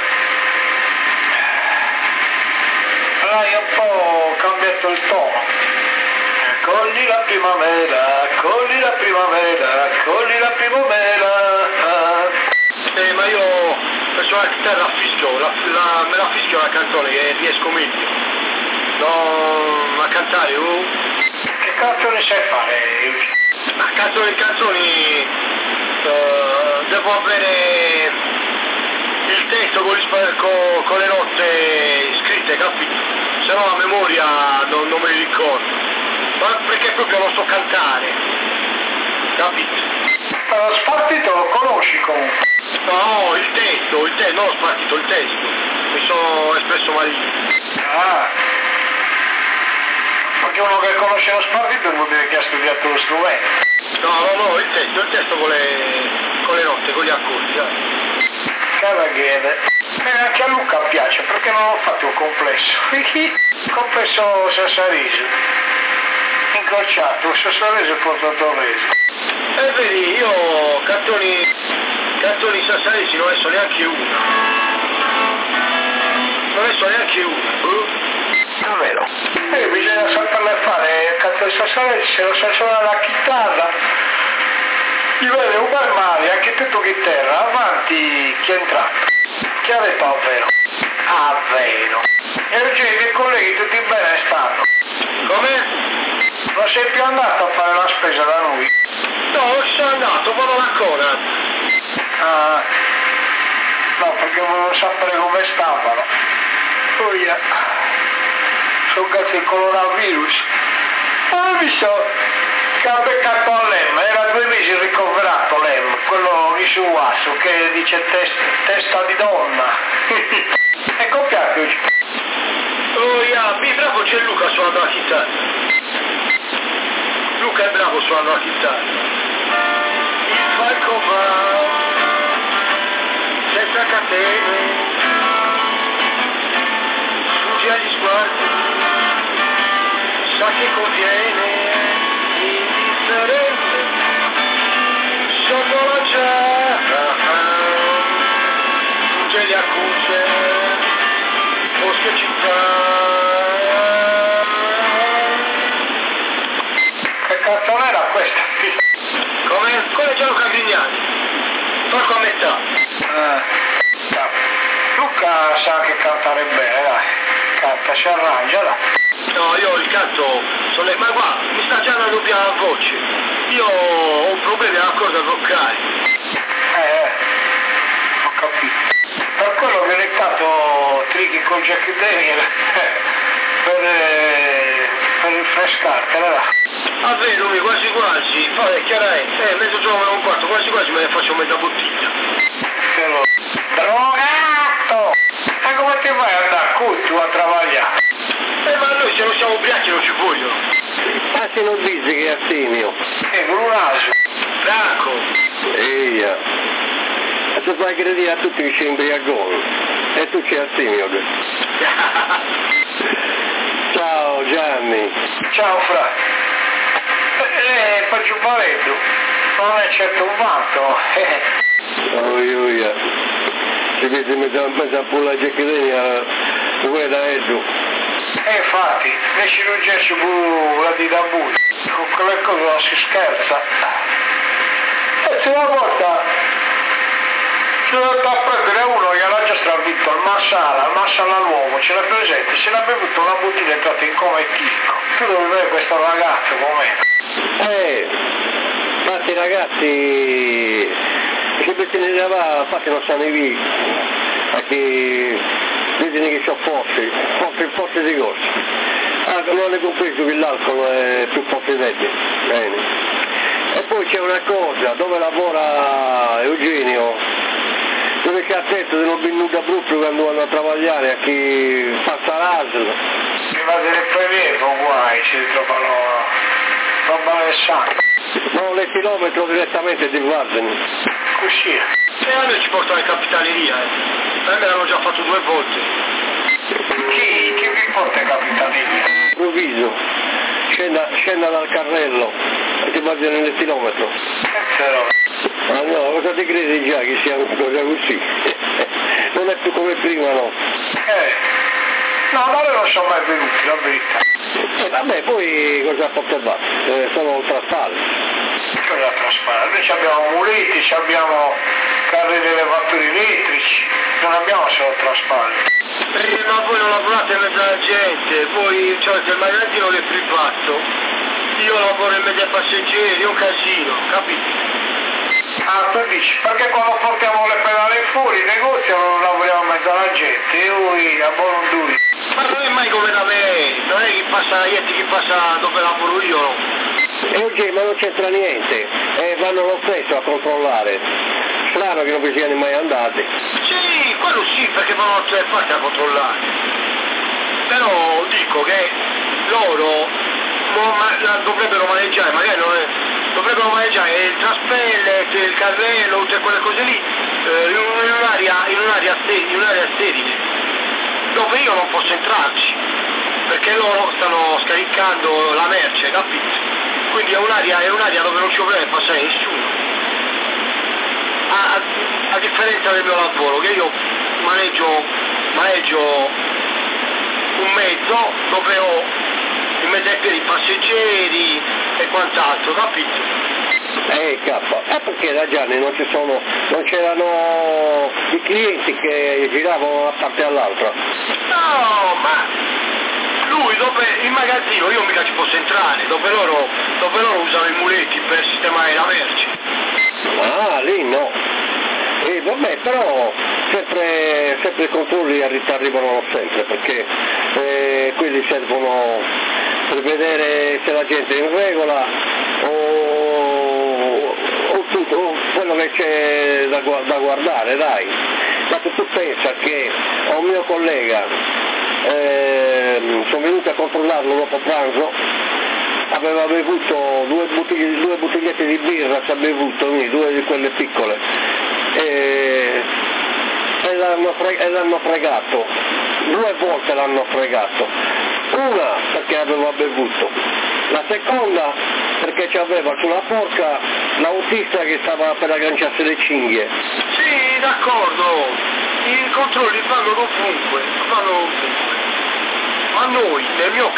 Allora io un po' cambiato il tono. Cogli la primavera, cogli la primavera, cogli la primavera. Ma io per suona la chitarra a fischio, me la fischio la canzone che riesco meglio. No, a cantare, Che canzoni sai fare? Ma canzoni, devo avere il testo con le note scritte, capito? Se no a memoria non me li ricordo. Ma perché proprio non so cantare, capito? Lo spartito lo conosci comunque? No, il testo, non ho spartito il testo. Mi sono espresso malissimo. Ah. Perché uno che conosce lo spartito vuol dire che ha studiato lo strumento. No, il testo con le note, con gli accordi, dai. Cavaghiere. Anche a Luca piace, perché non ho fatto un complesso? Complesso Sassarese. Incrociato, Sassarese e Porto Torrese. E vedi, io cantoni sassaresi non ne so neanche una. Davvero? Bisogna saperle fare il canto sassarese, se lo sa suonare la chitarra. Ti vede un bel male, anche tutto chitarra, avanti chi è entrato. Chi ha detto vero? Vero. E oggi i miei colleghi tutti bene stanno. Come? Non sei più andato a fare la spesa da noi? No, ci sono andato, vado ancora. Ah, no, perché volevo sapere come stavano. Poi sono cazzo il coronavirus. Ho visto che ha beccato a Lem, era 2 mesi ricoverato Lem, quello di su Asso che dice testa di donna. E copiato oggi. Oh, yeah, bravo, c'è Luca suonando la chitarra. Luca è bravo suonando la chitarra. Il falco va senza catene, fugge agli sguardi, sa che conviene, indifferente, sotto la giara, fugge gli accucce, boschi e città. Che canzone era questa? Come? Quello è Gianluca Grignani. Tocco a metà. Luca sa anche cantare bene, dai. Canta, si arrangia, dai. No, io il canto ma guarda, mi sta già una doppia voce. Io ho problemi alla corda vocale. Ho capito. Per quello che ogni tanto trichi con Jack Daniel per rinfrescartela, dai. Ah, vero, quasi quasi, poi chiaramente, mezzogiorno e un quarto, quasi quasi me ne faccio mezza bottiglia. Drogato! E come ti vai ad andare tu a lavorare? Ma noi se non siamo ubriachi non ci vogliono. Ah, se non dici che è Artemio. Con un naso. Franco. Eia. E tu fai credere a tutti che c'è imbriagone. E tu c'è Artemio. Ciao Gianni. Ciao Fra. Faccio un paletto. Non è certo un vanto. Oia. Se vedi mezza pulla giacchina, guarda Edu. Infatti, le cirurgie ci fu la dita buia. Con quelle cose non si scherza. E se una volta sono andato a prendere uno che era già stravito al Marsala all'uomo, ce l'ha presente, se l'ha bevuto una bottiglia è entrato in coma etico. Tu devi vedere questo ragazzo com'è. Infatti ragazzi, se se ne va, infatti non stanno via, perché vedono che c'ho forse di corso. Non è compreso che l'alcol è più forte di te. Bene. E poi c'è una cosa, dove lavora Eugenio, dove c'è attento di non venuto proprio quando vanno a lavorare a chi passa l'asilo. Prima del prelievo guai si trovano roba del sangue. No, le chilometro direttamente di Guardani. Così. E a noi ci portano in capitaneria, A me l'hanno già fatto 2 volte. Chi vi porta in capitaneria? Improvviso. Scenda dal carrello e ti guardano nel chilometro. Però. Ma no, cosa ti credi già che sia una cosa così? Non è più come prima, no? No, ma loro non sono mai venuti, la verità. Vabbè, poi cosa ha fatto basta? Sono traspalli. Cosa traspare? Noi abbiamo muleti, abbiamo carri di elevatori elettrici, non abbiamo solo trasporto. Ma voi non lavorate in mezzo alla gente, voi avete il magazzino del privato, io lavoro in mezzo ai passeggeri, è un casino, capito? Ah, tu dici, perché quando portiamo le pedale fuori il negozio non lavoriamo in mezzo alla gente, io a buon due. Ma non è mai come da me, non è chi passa, chi passa dove lavoro io, no? Oggi ma non c'entra niente, vanno lo stesso a controllare. Strano che non vi siano mai andati. Sì, quello sì, perché vanno tutte le parti a controllare. Però dico che loro dovrebbero maneggiare, magari non è, dovrebbero maneggiare il traspelle, il carrello, tutte quelle cose lì, in un'area sterile, dove io non posso entrarci, perché loro stanno scaricando la merce, capito? Quindi è un'area dove non ci dovrebbe passare nessuno. A differenza del mio lavoro, che io maneggio un mezzo dove ho in mezzo ai piedi passeggeri e quant'altro, capito? Perché da Gianni non c'erano i clienti che giravano da una parte all'altra? No, ma lui in magazzino io mica ci posso entrare, dove loro usano i muletti per sistemare la merce. Ah, lì no. Vabbè, però sempre i controlli arrivano sempre, perché quelli servono per vedere se la gente è in regola o tutto quello che c'è da guardare, dai. Ma se tu pensa che a un mio collega sono venuti a controllarlo dopo pranzo, aveva bevuto due bottigliette di birra, si è bevuto, due di quelle piccole, e l'hanno fregato, 2 volte l'hanno fregato, una perché aveva bevuto, la seconda perché c'aveva sulla forca l'autista che stava per agganciarsi le cinghie. Sì, d'accordo, i controlli vanno ovunque, ma noi, nel mio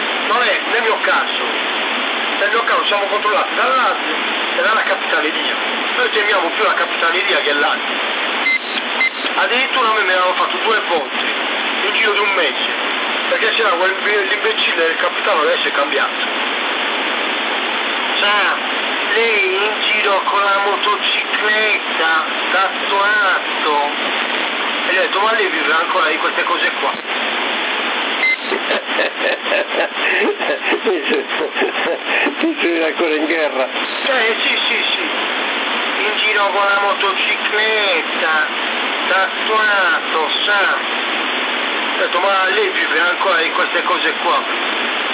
caso siamo controllati dall'ASL e dalla capitaneria, noi temiamo più la capitaneria che l'ASL. Addirittura a me l'hanno fatto 2 volte, in giro di un mese, perché c'era l'imbecille del capitano adesso è cambiato. Sa, lei in giro con la motocicletta, tatuato, e gli ho detto, ma lei vive ancora di queste cose qua? Tu sei ancora in guerra? Sì, in giro con la motocicletta, tatuato, sa. Ho detto, ma lei vive ancora di queste cose qua?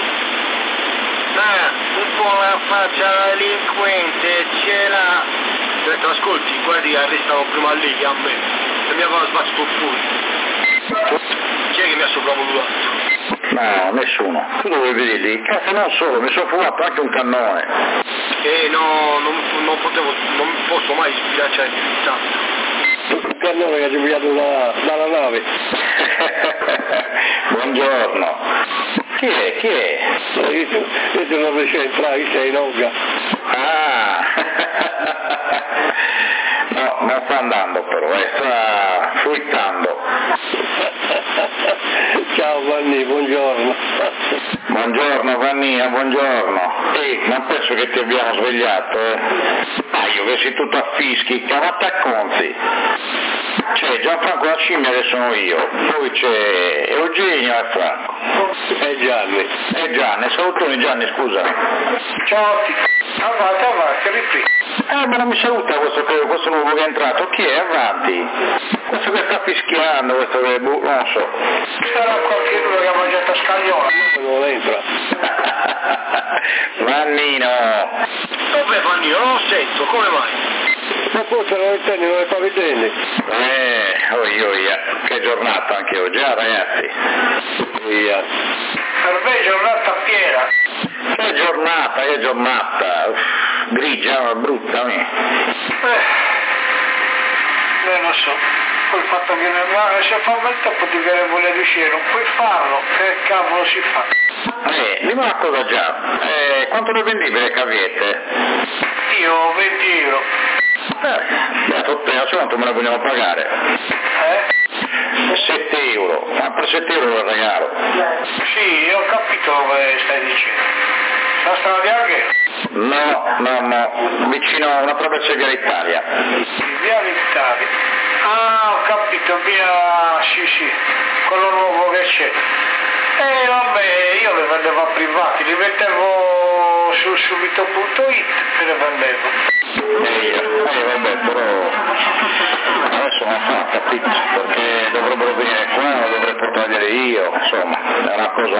Un po' la faccia da delinquente, c'era. Ho detto, ascolti, guardi, arrestano prima lei che a me, e mi aveva sbattuto fuori. Chi è che mi ha sopravvalutato? No, nessuno. Tu dovevi dirgli, cazzo non solo, mi sono fumato anche un cannone. No, non posso mai sbilanciare più di tanto. Un cannone che ci ha pigliato dalla nave. Buongiorno. Chi è? Io non riesco a entrare, sei in Olga. Ah! No, non sta andando però, sta fruttando. Ciao Vanni, buongiorno. Buongiorno Vannia, buongiorno. Non penso che ti abbiamo svegliato, io che sei tutto a fischi, che ma t'acconti. C'è Gianfranco la scimmia che sono io, poi c'è Eugenio e Franco. E Gianni. Salutoni Gianni, scusami. Ciao, avanti, riprendi. Ma non mi saluta questo nuovo che è entrato, chi è? Avanti. Questo che sta fischiando, questo che non so. Sarà qualcuno che ha mangiato a scagliola. Non entra. Vannino. Dov'è Vannino? Non lo sento, come mai? Ma forse non intendi, non le stavi vedendo. Che giornata anche oggi, ragazzi. Per me giornata piena. Che giornata. Grigia, brutta. Non lo so. Poi il fatto che se fa un bel tempo ti viene voglia di uscire, non puoi farlo, che cavolo si fa? Dimmi una cosa già, quanto le vendivi le caviette? Io 20 euro. Beato te, adesso quanto me la vogliamo pagare? 7 euro, ma per 7 euro lo regalo. Sì, ho capito come stai dicendo. La strada di Alghero? No, vicino a una traversa via Italia. Via l'Italia. Ah, ho capito, via, sì, quello nuovo che c'è. Vabbè, io le vendevo a privati, li mettevo su subito.it e le vendevo. Vabbè, però adesso non fa, capito? Perché dovrebbero venire qua, lo dovrei portarglieli io, insomma, è una cosa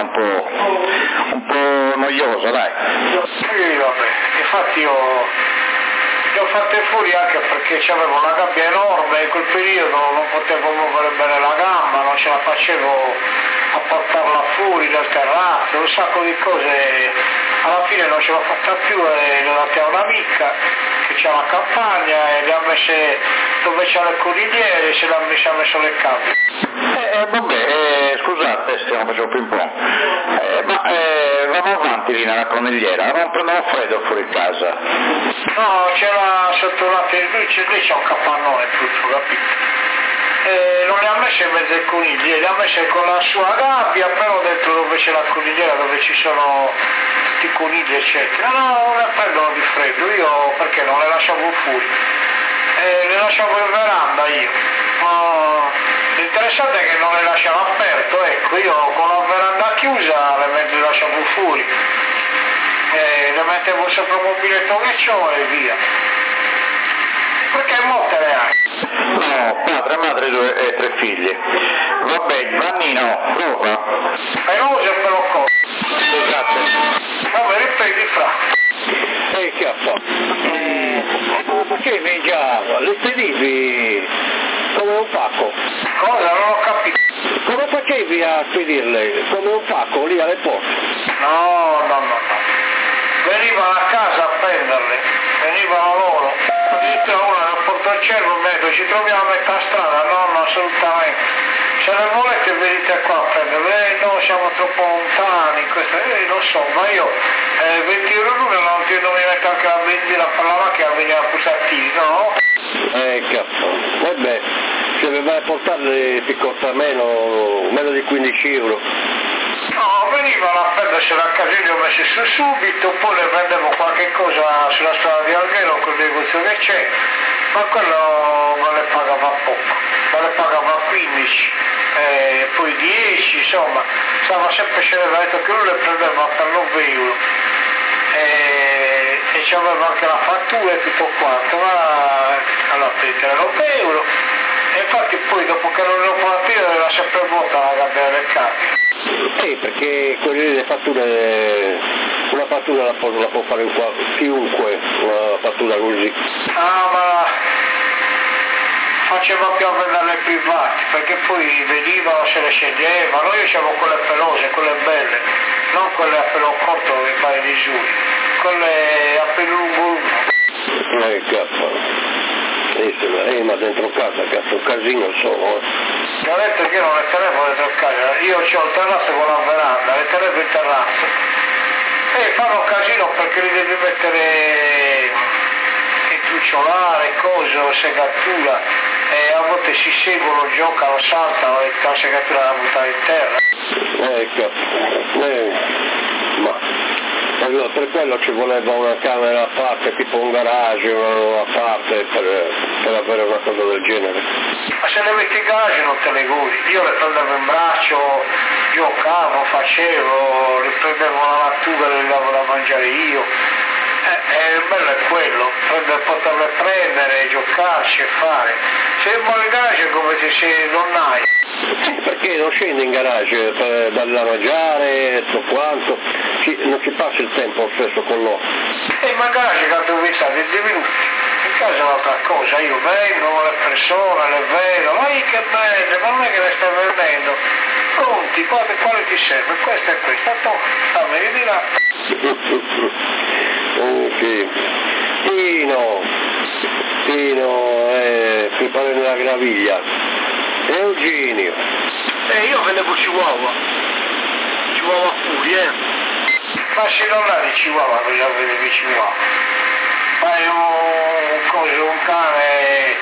un po' noiosa, dai. Sì, vabbè, infatti io le ho fatte fuori anche perché c'avevo una gabbia enorme, in quel periodo non potevo muovere bene la gamba, non ce la facevo a portarla fuori dal terrazzo, un sacco di cose, alla fine non ce l'ho fatta più e le ho date a un'amica che c'ha la campagna e le ha messe dove c'ha le conigliere e ha messo le cambie. Vabbè, scusate, stiamo facendo ping pong, ma vado avanti lì nella conigliera, non prendevo freddo fuori casa. No, c'era sotto la lì c'è un capannone tutto, capito? Non le ha messe in mezzo ai conigli, le ha messe con la sua gabbia, però dentro dove c'è la conigliera, dove ci sono tutti i conigli eccetera. No, non le prendono di freddo, io perché non le lasciavo fuori, le lasciavo in veranda io. L'interessante è che non le lasciavo aperto, ecco, io con la veranda chiusa le lasciavo fuori, le mettevo sopra il mobiletto che c'ho e via. Perché molte le hai? No, padre, madre e 3 figli. Vabbè, Vannino, prova. Peloso e pelocco. Grazie. Vabbè, riprendi fra. Che ha fatto? Perché mi già le spedivi come un pacco? Cosa? Non ho capito. Come facevi a spedirle? Come un pacco lì alle porte? No. Venivano a casa a prenderle, venivano loro. Addirittura uno nel Portocervo mi ha detto ci troviamo a metà strada, no, assolutamente. Se ne volete venite qua a prenderle, no, siamo troppo lontani, non so, ma io 20 euro l'uno non mi metto anche la benzina per la macchina a venire a Pusatini, no? Cazzo, vabbè, se vai a portarle ti costa meno di 15 euro. No, venivano a prendersela a casa, io li ho messi su subito, poi le vendevo qualche cosa sulla strada di Alghero, quel negozio che c'è, ma quello me le pagava poco, me le pagava 15, poi 10, insomma, stava sempre scendendo, ha detto che lui le prendeva per 9 euro, e c'aveva anche la fattura e tutto quanto, ma allora prendere 9 euro, e infatti poi dopo che non l'ho fatta io era sempre vuota la gabbia del cambio. Perché quelle fatture, una fattura la può fare chiunque, una fattura così. Ah, ma faceva più a venderle private, perché poi venivano, se le sceglievano, io avevo quelle pelose, quelle belle, non quelle a pelo corto che fai di giù, quelle a pelo lungo. Cazzo. Ma dentro casa, cazzo, un casino sono. Mi ha detto che io non le tenevo dentro casa, io ho il terrazzo con la veranda, le tenevo in terrazzo. E fanno un casino perché li devi mettere in trucciolare, coso, segatura, e a volte si seguono, giocano, saltano e la segatura la buttano in terra. Ma allora, per quello ci voleva una camera a parte, tipo un garage a parte per avere una cosa del genere. Ma se le metti in garage non te le godi, io le prendevo in braccio, giocavo, facevo, le prendevo la lattuga e le davo da mangiare io. Il bello è quello, poterle prendere, giocarci e fare. Se vuoi in garage è come se non hai. Perché non scendi in garage per darle da mangiare e tutto quanto, non ci passa il tempo spesso con loro. Ma in garage che devo stare 10 minuti, in casa è un'altra cosa, io vengo, le persone, le vedo, ma che belle, ma non è che le stai vendendo, pronti, quale ti serve? Questa e questa, fammi di là. Ok. Tino, preparare la graviglia. Eugenio. Io vendevo Chihuahua puri, Ma se non ha di Chihuahua, voglio vedere di Chihuahua. fai un cane,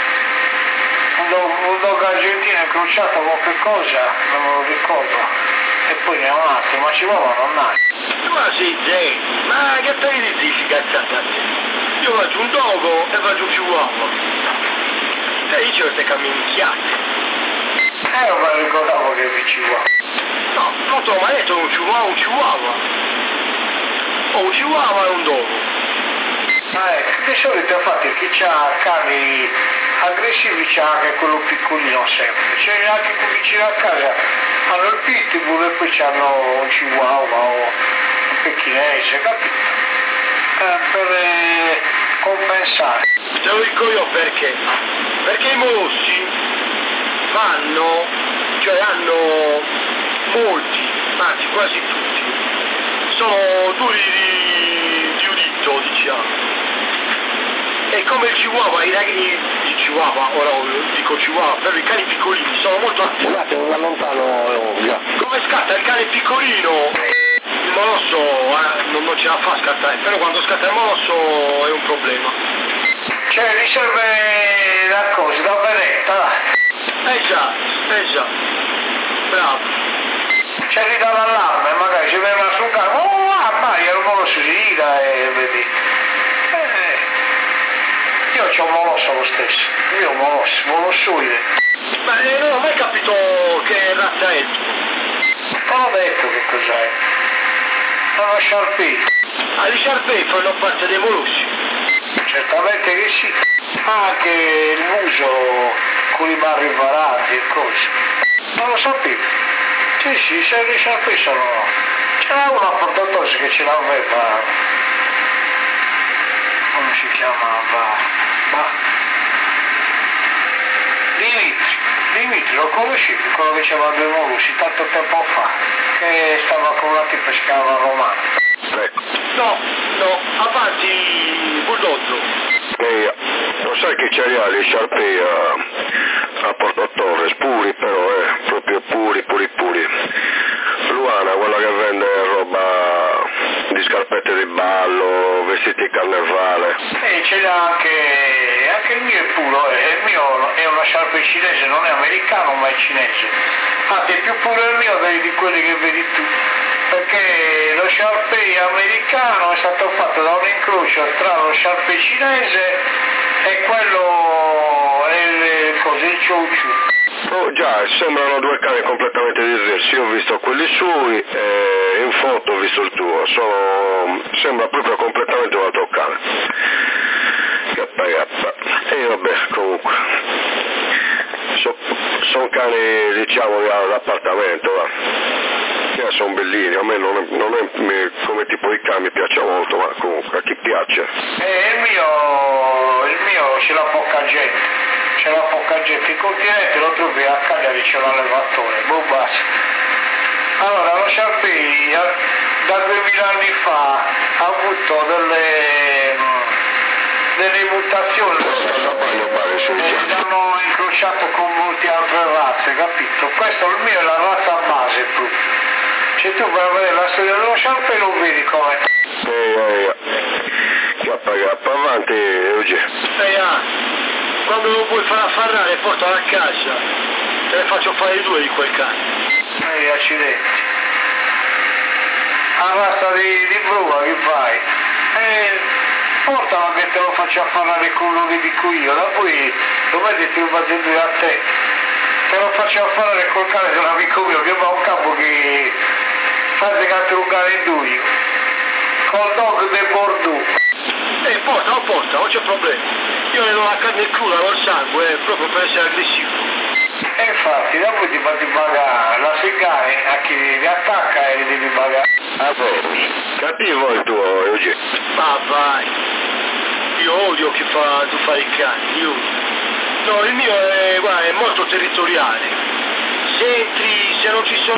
un dog argentino incrociato qualche cosa, non me lo ricordo, e poi ne ha un altro, ma chihuahua non nasce. Ma sì, Jay, ma che te ne dici cazzata? Io faccio un dogo e faccio un chihuahua. E io queste camminchiate. Non me lo ricordavo che è chihuahua. No, non te l'ho mai detto un chihuahua. O un chihuahua e un dogo. Di solito infatti chi ha cani aggressivi c'ha anche quello piccolino sempre, c'è anche qui vicino a casa hanno il pitbull e poi c'hanno un chihuahua o un pechinese, capito? Per compensare. Te lo dico io perché? Perché i molossi hanno molti, anzi quasi tutti, sono duri di udito, diciamo. E come il chihuahua, i ragni di chihuahua, ora dico chihuahua, però i cani piccolini sono molto attivi. Scusate, non da lontano, Come scatta il cane piccolino, il molosso non ce la fa scattare, però quando scatta il molosso è un problema. Cioè gli serve la cosa, da venetta. Già, bravo. Cioè gli dà l'allarme, magari ci viene su un cane, Maria, il molosso si gira e vedi. Io c'ho un molosso lo stesso, io un molossoide. Ma non ho mai capito che razza è. Non ho detto che cos'è. È uno Sharpei. Gli Sharpei fanno parte dei molossi. Certamente che sì. Anche il muso con i barri varati e cose. Non lo sapevo. Sì, gli Sharpei sono. C'era uno a Portatosi che ce l'aveva. Come si chiamava? Dimitri, lo conoscevi, quello che c'era due molossi tanto tempo fa, che stava con una tipa che si chiamava Romano. No, avanti, Bullozzo. Lo sai che c'era gli Sharpei a Porto Torres, puri però, proprio puri. Luana, quella che vende roba di scarpette di ballo, vestiti di carnevale. Ce l'ha anche il mio è puro, il mio è una Sharpei cinese, non è americano ma è cinese. Anzi è più puro il mio di quelli che vedi tu, perché lo Sharpei americano è stato fatto da un incrocio tra lo Sharpei cinese e quello il Chow Chow. Oh già, sembrano due cani completamente diversi, io ho visto quelli suoi e in foto ho visto il tuo, sembra proprio completamente un altro cane. E vabbè, comunque, sono cani diciamo d'appartamento, va. Sono bellini, a me non è come tipo di cane mi piace molto, ma comunque a chi piace? Il mio ce l'ha poca gente, il continente lo trovi a Cagliari, c'è l'allevatore, basta. Allora lo Sharpei da 2000 anni fa ha avuto delle mutazioni, l'hanno incrociato con molte altre razze, capito? Questo il mio è la razza base proprio. Se tu vai a vedere la storia dello Sharpei lo vedi come. Chiappa avanti, Eugenio. Quando lo vuoi far affarrare portalo a casa, te ne faccio fare due di quel cane. Accidenti. La razza di prova che fai? Portalo che te lo faccio affarrare con quello che dico io, da poi lo vedi ti lo faccio due a te. Te lo faccio affarrare col cane di un amico mio che va a un capo che fa di catturare in due. Col dog del Bordeaux. Porta, non c'è problema. Io le do la carne cruda col sangue, proprio per essere aggressivo. E infatti, dopo ti fatti pagare la segare a chi ti attacca e li devi pagare. Cattivo il tuo, Eugenio. Ma vai. Io odio chi tu fai il cane, io. No, il mio è molto territoriale. Se non ci sono